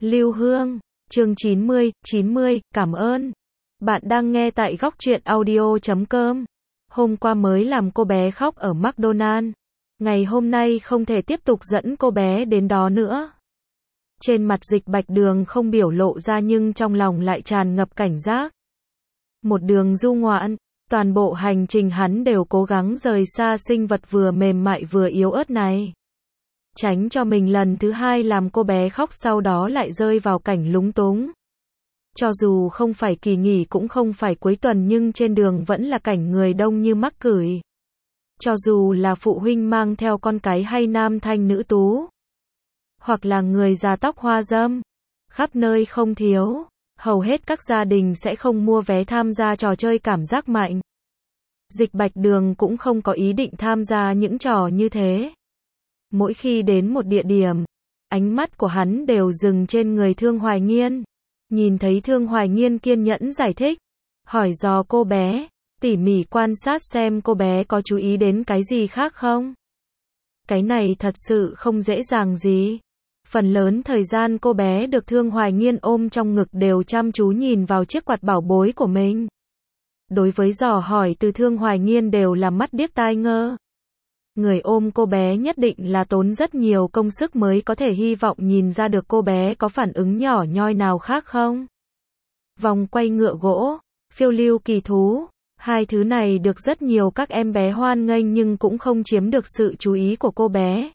Lưu Hương, chương 90, cảm ơn. Bạn đang nghe tại góc truyện audio.com. Hôm qua mới làm cô bé khóc ở McDonald's. Ngày hôm nay không thể tiếp tục dẫn cô bé đến đó nữa. Trên mặt Dịch Bạch Đường không biểu lộ ra nhưng trong lòng lại tràn ngập cảnh giác. Một đường du ngoạn, toàn bộ hành trình hắn đều cố gắng rời xa sinh vật vừa mềm mại vừa yếu ớt này. Tránh cho mình lần thứ hai làm cô bé khóc sau đó lại rơi vào cảnh lúng túng. Cho dù không phải kỳ nghỉ cũng không phải cuối tuần nhưng trên đường vẫn là cảnh người đông như mắc cửi. Cho dù là phụ huynh mang theo con cái hay nam thanh nữ tú, hoặc là người già tóc hoa râm, khắp nơi không thiếu, hầu hết các gia đình sẽ không mua vé tham gia trò chơi cảm giác mạnh. Dịch Bạch Đường cũng không có ý định tham gia những trò như thế. Mỗi khi đến một địa điểm, ánh mắt của hắn đều dừng trên người Thương Hoài Nghiên. Nhìn thấy Thương Hoài Nghiên kiên nhẫn giải thích, hỏi dò cô bé, tỉ mỉ quan sát xem cô bé có chú ý đến cái gì khác không. Cái này thật sự không dễ dàng gì. Phần lớn thời gian cô bé được Thương Hoài Nghiên ôm trong ngực đều chăm chú nhìn vào chiếc quạt bảo bối của mình. Đối với dò hỏi từ Thương Hoài Nghiên đều là mắt điếc tai ngơ. Người ôm cô bé nhất định là tốn rất nhiều công sức mới có thể hy vọng nhìn ra được cô bé có phản ứng nhỏ nhoi nào khác không. Vòng quay ngựa gỗ, phiêu lưu kỳ thú, hai thứ này được rất nhiều các em bé hoan nghênh nhưng cũng không chiếm được sự chú ý của cô bé.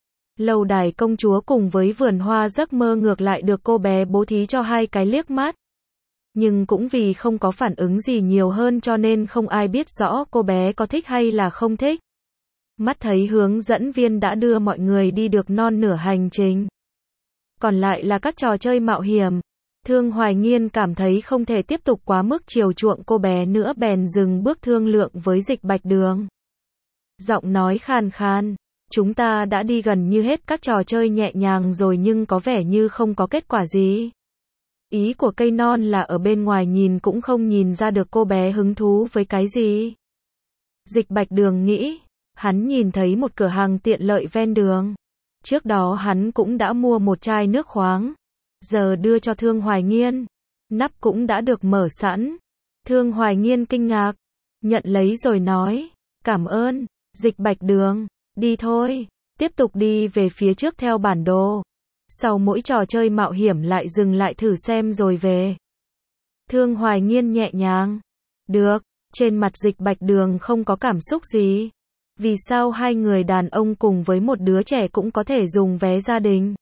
Lâu đài công chúa cùng với vườn hoa giấc mơ ngược lại được cô bé bố thí cho hai cái liếc mắt. Nhưng cũng vì không có phản ứng gì nhiều hơn cho nên không ai biết rõ cô bé có thích hay là không thích. Mắt thấy hướng dẫn viên đã đưa mọi người đi được non nửa hành trình. Còn lại là các trò chơi mạo hiểm. Thương Hoài Nghiên cảm thấy không thể tiếp tục quá mức chiều chuộng cô bé nữa bèn dừng bước thương lượng với Dịch Bạch Đường. Giọng nói khàn khàn, chúng ta đã đi gần như hết các trò chơi nhẹ nhàng rồi nhưng có vẻ như không có kết quả gì. Ý của cây non là ở bên ngoài nhìn cũng không nhìn ra được cô bé hứng thú với cái gì. Dịch Bạch Đường nghĩ. Hắn nhìn thấy một cửa hàng tiện lợi ven đường. Trước đó hắn cũng đã mua một chai nước khoáng. Giờ đưa cho Thương Hoài Nghiên. Nắp cũng đã được mở sẵn. Thương Hoài Nghiên kinh ngạc. Nhận lấy rồi nói. Cảm ơn, Dịch Bạch Đường. Đi thôi. Tiếp tục đi về phía trước theo bản đồ. Sau mỗi trò chơi mạo hiểm lại dừng lại thử xem rồi về. Thương Hoài Nghiên nhẹ nhàng. Được. Trên mặt Dịch Bạch Đường không có cảm xúc gì. Vì sao hai người đàn ông cùng với một đứa trẻ cũng có thể dùng vé gia đình?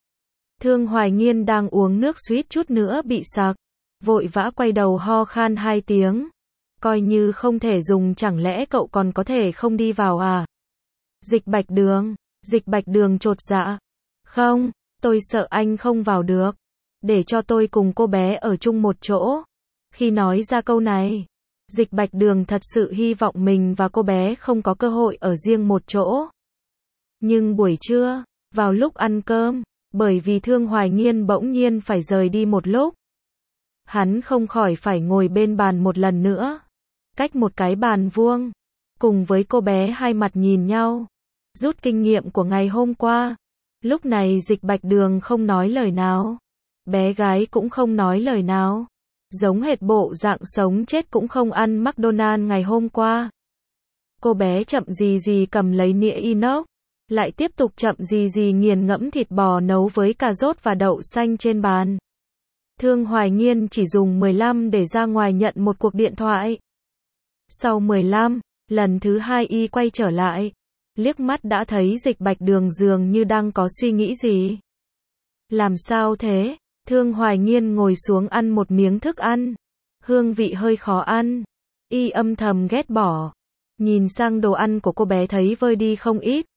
Thương Hoài Nghiên đang uống nước suýt chút nữa bị sặc. Vội vã quay đầu ho khan hai tiếng. Coi như không thể dùng chẳng lẽ cậu còn có thể không đi vào à? Dịch Bạch Đường chột dạ. Không, tôi sợ anh không vào được. Để cho tôi cùng cô bé ở chung một chỗ. Khi nói ra câu này, Dịch Bạch Đường thật sự hy vọng mình và cô bé không có cơ hội ở riêng một chỗ. Nhưng buổi trưa, vào lúc ăn cơm, bởi vì Thương Hoài Nghiên bỗng nhiên phải rời đi một lúc, hắn không khỏi phải ngồi bên bàn một lần nữa, cách một cái bàn vuông, cùng với cô bé hai mặt nhìn nhau, rút kinh nghiệm của ngày hôm qua. Lúc này Dịch Bạch Đường không nói lời nào, bé gái cũng không nói lời nào. Giống hệt bộ dạng sống chết cũng không ăn McDonald's ngày hôm qua. Cô bé chậm gì gì cầm lấy nĩa inox, lại tiếp tục chậm gì gì nghiền ngẫm thịt bò nấu với cà rốt và đậu xanh trên bàn. Thương Hoài Nghiên chỉ dùng 15 để ra ngoài nhận một cuộc điện thoại. Sau 15, lần thứ hai y quay trở lại, liếc mắt đã thấy Dịch Bạch Đường dường như đang có suy nghĩ gì. Làm sao thế? Thương Hoài Nghiên ngồi xuống ăn một miếng thức ăn. Hương vị hơi khó ăn. Y âm thầm ghét bỏ. Nhìn sang đồ ăn của cô bé thấy vơi đi không ít.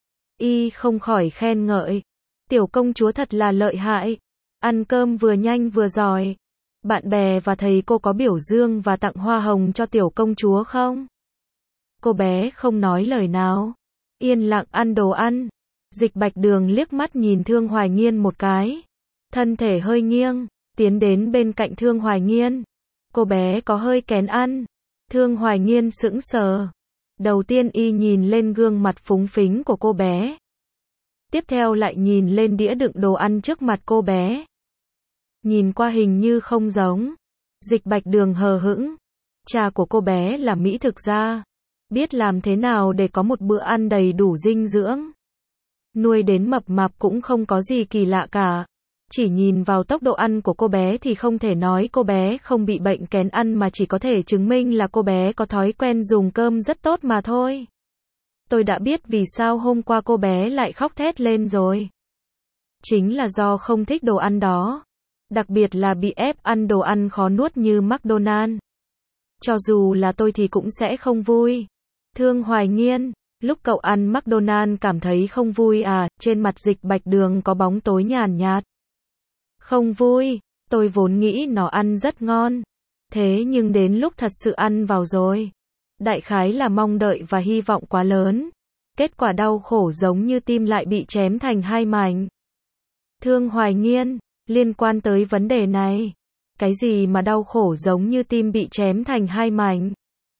Y không khỏi khen ngợi. Tiểu công chúa thật là lợi hại. Ăn cơm vừa nhanh vừa giỏi. Bạn bè và thầy cô có biểu dương và tặng hoa hồng cho tiểu công chúa không? Cô bé không nói lời nào. Yên lặng ăn đồ ăn. Dịch Bạch Đường liếc mắt nhìn Thương Hoài Nghiên một cái. Thân thể hơi nghiêng, tiến đến bên cạnh Thương Hoài Nghiên. Cô bé có hơi kén ăn. Thương Hoài Nghiên sững sờ. Đầu tiên y nhìn lên gương mặt phúng phính của cô bé. Tiếp theo lại nhìn lên đĩa đựng đồ ăn trước mặt cô bé. Nhìn qua hình như không giống. Dịch Bạch Đường hờ hững. Cha của cô bé là mỹ thực gia. Biết làm thế nào để có một bữa ăn đầy đủ dinh dưỡng. Nuôi đến mập mạp cũng không có gì kỳ lạ cả. Chỉ nhìn vào tốc độ ăn của cô bé thì không thể nói cô bé không bị bệnh kén ăn mà chỉ có thể chứng minh là cô bé có thói quen dùng cơm rất tốt mà thôi. Tôi đã biết vì sao hôm qua cô bé lại khóc thét lên rồi. Chính là do không thích đồ ăn đó. Đặc biệt là bị ép ăn đồ ăn khó nuốt như McDonald's. Cho dù là tôi thì cũng sẽ không vui. Thương Hoài Nghiên, lúc cậu ăn McDonald's cảm thấy không vui à? Trên mặt Dịch Bạch Đường có bóng tối nhàn nhạt. Không vui, tôi vốn nghĩ nó ăn rất ngon. Thế nhưng đến lúc thật sự ăn vào rồi. Đại khái là mong đợi và hy vọng quá lớn. Kết quả đau khổ giống như tim lại bị chém thành hai mảnh. Thương Hoài Nghiên, liên quan tới vấn đề này. Cái gì mà đau khổ giống như tim bị chém thành hai mảnh?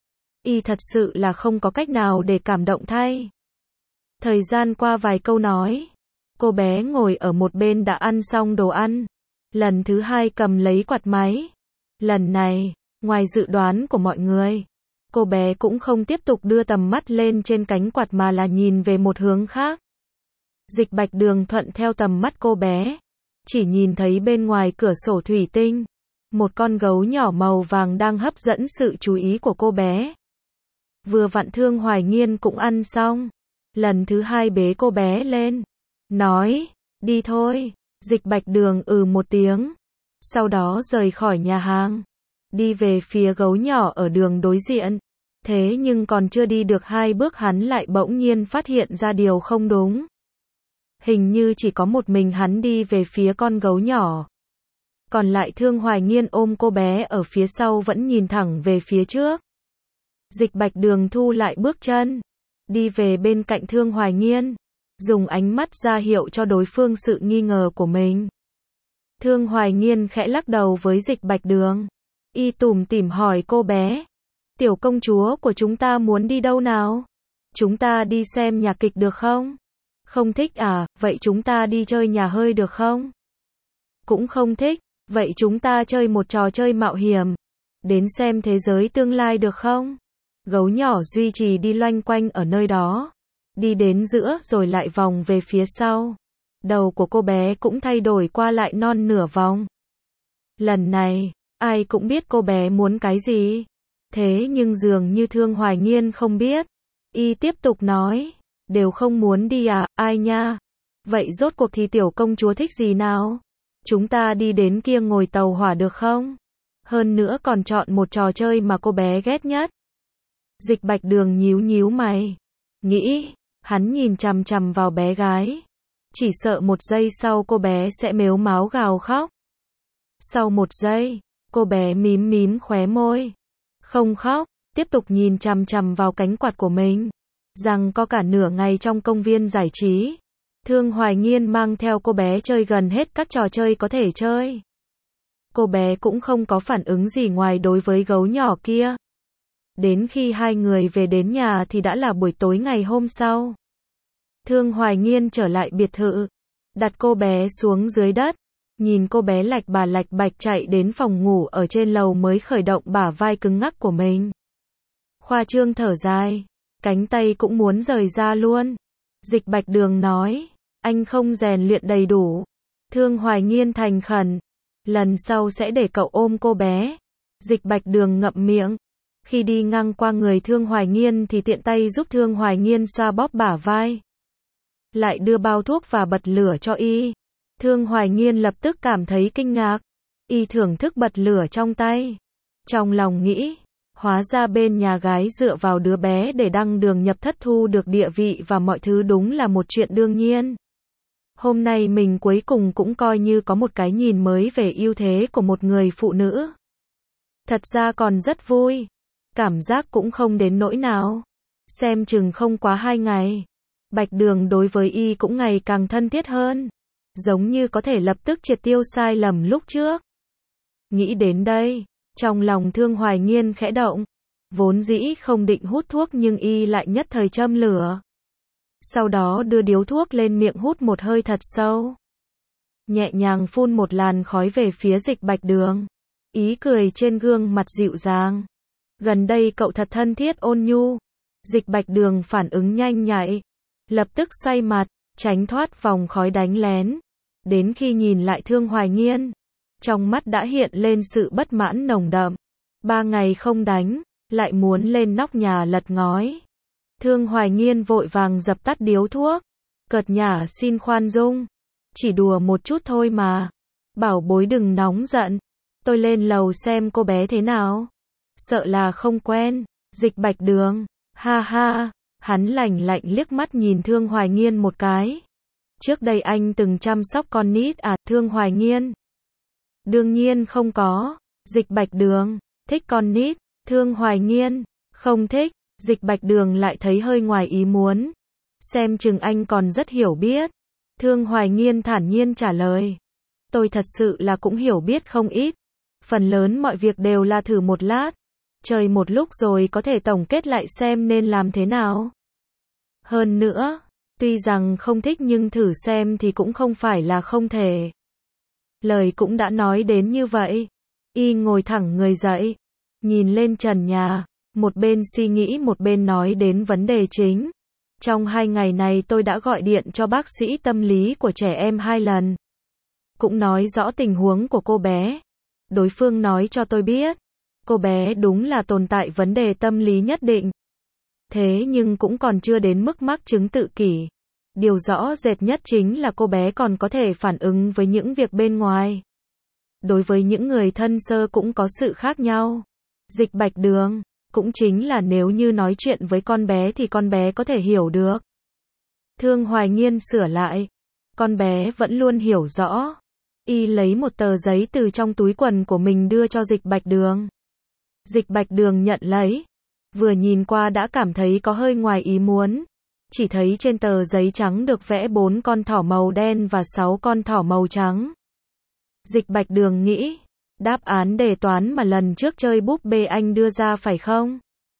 Y thật sự là không có cách nào để cảm động thay. Thời gian qua vài câu nói. Cô bé ngồi ở một bên đã ăn xong đồ ăn. Lần thứ hai cầm lấy quạt máy. Lần này, ngoài dự đoán của mọi người, cô bé cũng không tiếp tục đưa tầm mắt lên trên cánh quạt mà là nhìn về một hướng khác. Dịch Bạch Đường thuận theo tầm mắt cô bé. Chỉ nhìn thấy bên ngoài cửa sổ thủy tinh. Một con gấu nhỏ màu vàng đang hấp dẫn sự chú ý của cô bé. Vừa vặn Thương Hoài Nghiên cũng ăn xong. Lần thứ hai bế cô bé lên. Nói, đi thôi. Dịch Bạch Đường một tiếng. Sau đó rời khỏi nhà hàng. Đi về phía gấu nhỏ ở đường đối diện. Thế nhưng còn chưa đi được 2 bước hắn lại bỗng nhiên phát hiện ra điều không đúng. Hình như chỉ có một mình hắn đi về phía con gấu nhỏ. Còn lại Thương Hoài Nghiên ôm cô bé ở phía sau vẫn nhìn thẳng về phía trước. Dịch Bạch Đường thu lại bước chân. Đi về bên cạnh Thương Hoài Nghiên. Dùng ánh mắt ra hiệu cho đối phương sự nghi ngờ của mình. Thương Hoài Nghiên khẽ lắc đầu với Dịch Bạch Đường. Y tủm tỉm hỏi cô bé. Tiểu công chúa của chúng ta muốn đi đâu nào? Chúng ta đi xem nhạc kịch được không? Không thích à, vậy chúng ta đi chơi nhà hơi được không? Cũng không thích, vậy chúng ta chơi một trò chơi mạo hiểm. Đến xem thế giới tương lai được không? Gấu nhỏ duy trì đi loanh quanh ở nơi đó. Đi đến giữa rồi lại vòng về phía sau. Đầu của cô bé cũng thay đổi qua lại non nửa vòng. Lần này, ai cũng biết cô bé muốn cái gì. Thế nhưng dường như Thương Hoài Nghiên không biết. Y tiếp tục nói. Đều không muốn đi à, ai nha? Vậy rốt cuộc thì tiểu công chúa thích gì nào? Chúng ta đi đến kia ngồi tàu hỏa được không? Hơn nữa còn chọn một trò chơi mà cô bé ghét nhất. Dịch Bạch Đường nhíu nhíu mày. Nghĩ, hắn nhìn chằm chằm vào bé gái. Chỉ sợ một giây sau cô bé sẽ mếu máo gào khóc. Sau một giây, cô bé mím mím khóe môi. Không khóc, tiếp tục nhìn chằm chằm vào cánh quạt của mình. Rằng có cả nửa ngày trong công viên giải trí. Thương Hoài Nghiên mang theo cô bé chơi gần hết các trò chơi có thể chơi. Cô bé cũng không có phản ứng gì ngoài đối với gấu nhỏ kia. Đến khi hai người về đến nhà thì đã là buổi tối ngày hôm sau. Thương Hoài Nghiên trở lại biệt thự. Đặt cô bé xuống dưới đất. Nhìn cô bé lạch bà lạch bạch chạy đến phòng ngủ ở trên lầu mới khởi động bả vai cứng ngắc của mình. Khoa trương thở dài. Cánh tay cũng muốn rời ra luôn. Dịch Bạch Đường nói. Anh không rèn luyện đầy đủ. Thương Hoài Nghiên thành khẩn. Lần sau sẽ để cậu ôm cô bé. Dịch Bạch Đường ngậm miệng. Khi đi ngang qua người Thương Hoài Nghiên thì tiện tay giúp Thương Hoài Nghiên xoa bóp bả vai. Lại đưa bao thuốc và bật lửa cho y. Thương Hoài Nghiên lập tức cảm thấy kinh ngạc. Y thưởng thức bật lửa trong tay. Trong lòng nghĩ. Hóa ra bên nhà gái dựa vào đứa bé để đăng đường nhập thất thu được địa vị và mọi thứ đúng là một chuyện đương nhiên. Hôm nay mình cuối cùng cũng coi như có một cái nhìn mới về ưu thế của một người phụ nữ. Thật ra còn rất vui. Cảm giác cũng không đến nỗi nào. Xem chừng không quá 2 ngày. Bạch Đường đối với y cũng ngày càng thân thiết hơn. Giống như có thể lập tức triệt tiêu sai lầm lúc trước. Nghĩ đến đây. Trong lòng Thương Hoài Nghiên khẽ động. Vốn dĩ không định hút thuốc nhưng y lại nhất thời châm lửa. Sau đó đưa điếu thuốc lên miệng hút một hơi thật sâu. nhẹ nhàng phun một làn khói về phía Dịch Bạch Đường. Ý cười trên gương mặt dịu dàng. Gần đây cậu thật thân thiết ôn nhu. Dịch Bạch Đường phản ứng nhanh nhạy. Lập tức xoay mặt, tránh thoát vòng khói đánh lén. Đến khi nhìn lại Thương Hoài Nghiên, trong mắt đã hiện lên sự bất mãn nồng đậm. 3 ngày không đánh, lại muốn lên nóc nhà lật ngói. Thương Hoài Nghiên vội vàng dập tắt điếu thuốc. Cợt nhả xin khoan dung. Chỉ đùa một chút thôi mà. Bảo bối đừng nóng giận. Tôi lên lầu xem cô bé thế nào. Sợ là không quen. Dịch Bạch Đường. Ha ha. Hắn lạnh lạnh liếc mắt nhìn Thương Hoài Nghiên một cái. Trước đây anh từng chăm sóc con nít à? Thương Hoài Nghiên. Đương nhiên không có. Dịch Bạch Đường. Thích con nít. Thương Hoài Nghiên. Không thích. Dịch Bạch Đường lại thấy hơi ngoài ý muốn. Xem chừng anh còn rất hiểu biết. Thương Hoài Nghiên thản nhiên trả lời. Tôi thật sự là cũng hiểu biết không ít. Phần lớn mọi việc đều là thử một lát. Chơi một lúc rồi có thể tổng kết lại xem nên làm thế nào. Hơn nữa, tuy rằng không thích nhưng thử xem thì cũng không phải là không thể. Lời cũng đã nói đến như vậy. Y ngồi thẳng người dậy, nhìn lên trần nhà, một bên suy nghĩ một bên nói đến vấn đề chính. Trong 2 ngày này tôi đã gọi điện cho bác sĩ tâm lý của trẻ em 2 lần. Cũng nói rõ tình huống của cô bé. Đối phương nói cho tôi biết, cô bé đúng là tồn tại vấn đề tâm lý nhất định. Thế nhưng cũng còn chưa đến mức mắc chứng tự kỷ. Điều rõ rệt nhất chính là cô bé còn có thể phản ứng với những việc bên ngoài. Đối với những người thân sơ cũng có sự khác nhau. Dịch Bạch Đường, cũng chính là nếu như nói chuyện với con bé thì con bé có thể hiểu được. Thương Hoài Nghiên sửa lại. Con bé vẫn luôn hiểu rõ. Y lấy một tờ giấy từ trong túi quần của mình đưa cho Dịch Bạch Đường. Dịch Bạch Đường nhận lấy. Vừa nhìn qua đã cảm thấy có hơi ngoài ý muốn. Chỉ thấy trên tờ giấy trắng được vẽ 4 con thỏ màu đen và 6 con thỏ màu trắng. Dịch Bạch Đường nghĩ, đáp án đề toán mà lần trước chơi búp bê anh đưa ra phải không?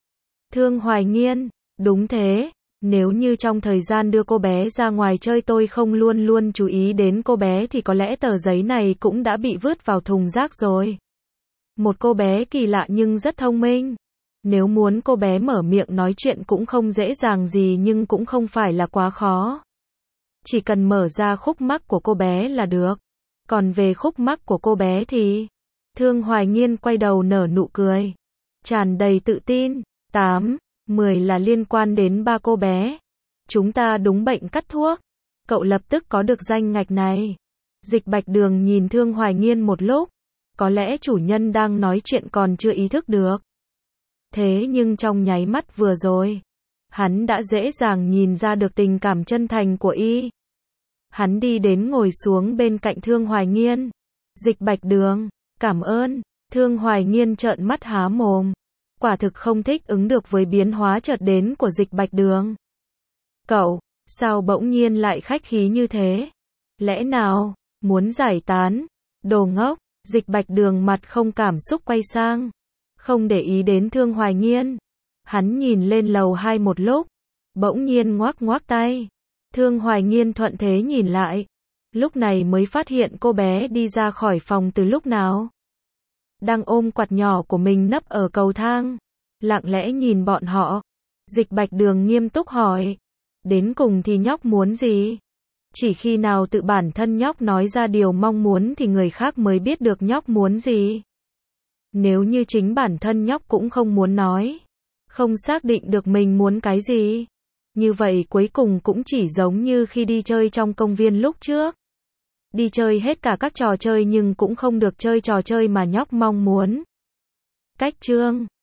Thương Hoài Nghiên, đúng thế. Nếu như trong thời gian đưa cô bé ra ngoài chơi tôi không luôn luôn chú ý đến cô bé thì có lẽ tờ giấy này cũng đã bị vứt vào thùng rác rồi. Một cô bé kỳ lạ nhưng rất thông minh. Nếu muốn cô bé mở miệng nói chuyện cũng không dễ dàng gì nhưng cũng không phải là quá khó. Chỉ cần mở ra khúc mắc của cô bé là được. Còn về khúc mắc của cô bé thì... Thương Hoài Nghiên quay đầu nở nụ cười. Tràn đầy tự tin. 8, 10 là liên quan đến 3 cô bé. Chúng ta đúng bệnh cắt thuốc. Cậu lập tức có được danh ngạch này. Dịch Bạch Đường nhìn Thương Hoài Nghiên một lúc. Có lẽ chủ nhân đang nói chuyện còn chưa ý thức được. Thế nhưng trong nháy mắt vừa rồi, hắn đã dễ dàng nhìn ra được tình cảm chân thành của y. Hắn đi đến ngồi xuống bên cạnh Thương Hoài Nghiên. Dịch Bạch Đường, cảm ơn. Thương Hoài Nghiên trợn mắt há mồm. Quả thực không thích ứng được với biến hóa chợt đến của Dịch Bạch Đường. Cậu, sao bỗng nhiên lại khách khí như thế? Lẽ nào, muốn giải tán? Đồ ngốc. Dịch Bạch Đường mặt không cảm xúc quay sang. Không để ý đến Thương Hoài Nghiên. Hắn nhìn lên lầu 2 một lúc. Bỗng nhiên ngoác ngoác tay. Thương Hoài Nghiên thuận thế nhìn lại. Lúc này mới phát hiện cô bé đi ra khỏi phòng từ lúc nào. Đang ôm quạt nhỏ của mình nấp ở cầu thang. Lặng lẽ nhìn bọn họ. Dịch Bạch Đường nghiêm túc hỏi. Đến cùng thì nhóc muốn gì? Chỉ khi nào tự bản thân nhóc nói ra điều mong muốn thì người khác mới biết được nhóc muốn gì. Nếu như chính bản thân nhóc cũng không muốn nói, không xác định được mình muốn cái gì, như vậy cuối cùng cũng chỉ giống như khi đi chơi trong công viên lúc trước. Đi chơi hết cả các trò chơi nhưng cũng không được chơi trò chơi mà nhóc mong muốn. Cách chương